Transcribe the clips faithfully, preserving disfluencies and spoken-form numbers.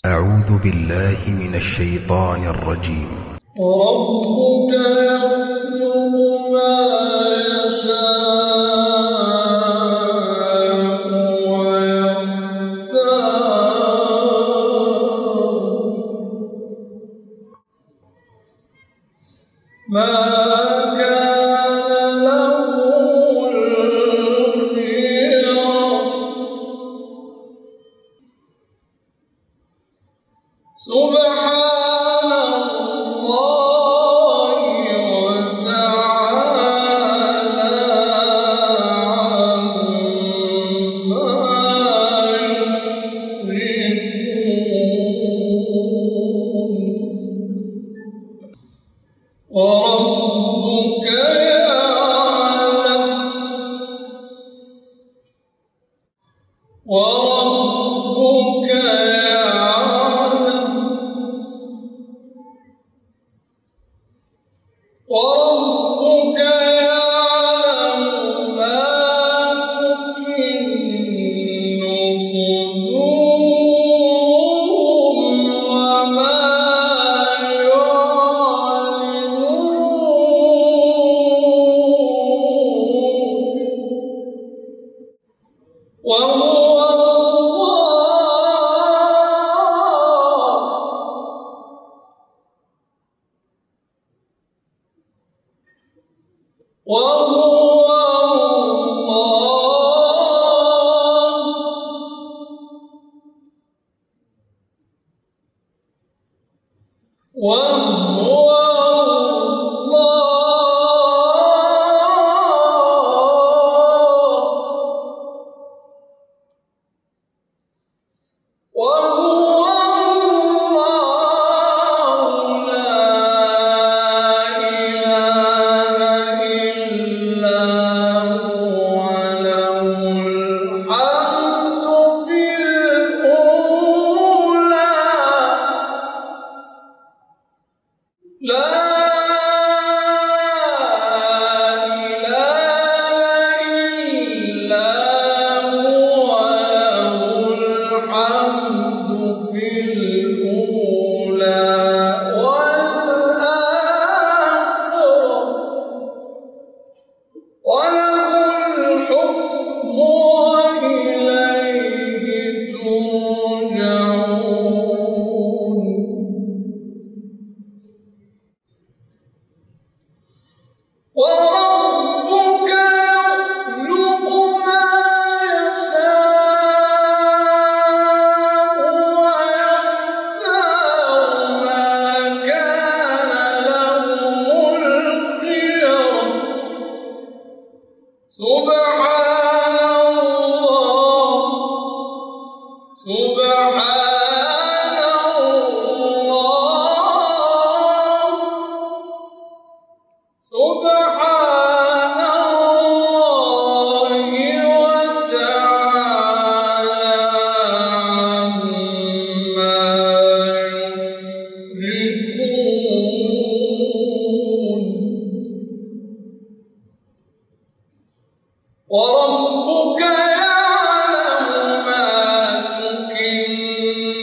أعوذ بالله من الشيطان الرجيم. ربك يخلق ما يشاء ويختار ما كان له الخيرة سبحان الله وتعالى عما يشركون. وربك يعلم وربك يعلم وربك يعلم ما تكن صدورهم وما يعلنون. وهو وهو الله وهو وربك يخلق ما يشاء ويختار ما كان لهم الخيرة سبحان الله سبحان الله سبحان الله وتعالى عما يشركون. وربك يعلم ما تكن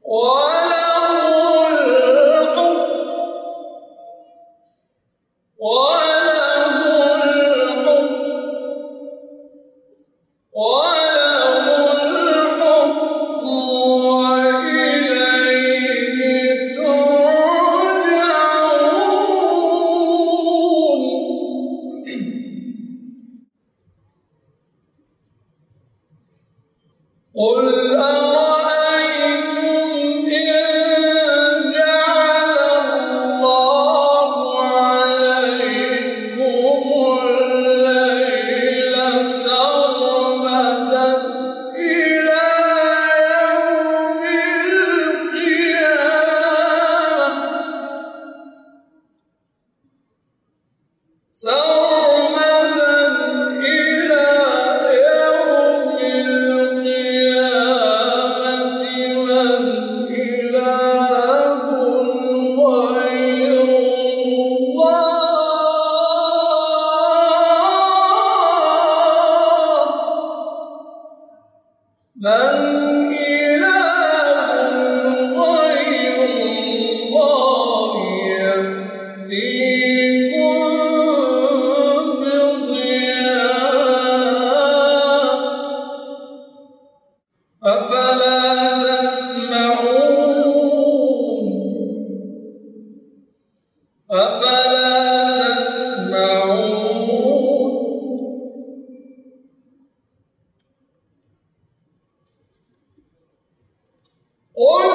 قل أرأيتم إن جعل الله عليكم الليل سرمدا إلى يوم القيامة سرمدا إلى يوم القيامة من إله غير الله من إله غير الله يأتيكم بضياء أفلا تسمعون أفلا تسمعون قل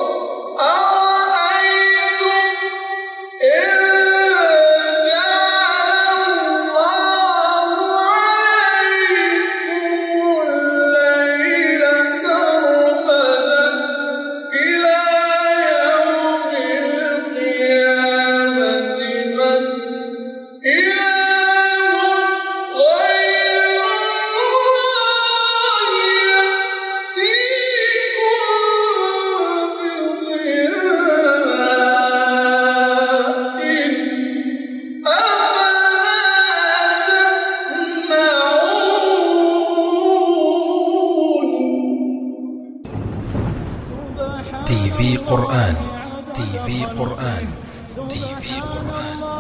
أرأيتم إن جعل الله عليكم الليل سرمدا إلى يوم القيامة من إله غير الله يأتيكم تي في قرآن تي في قرآن تي في قرآن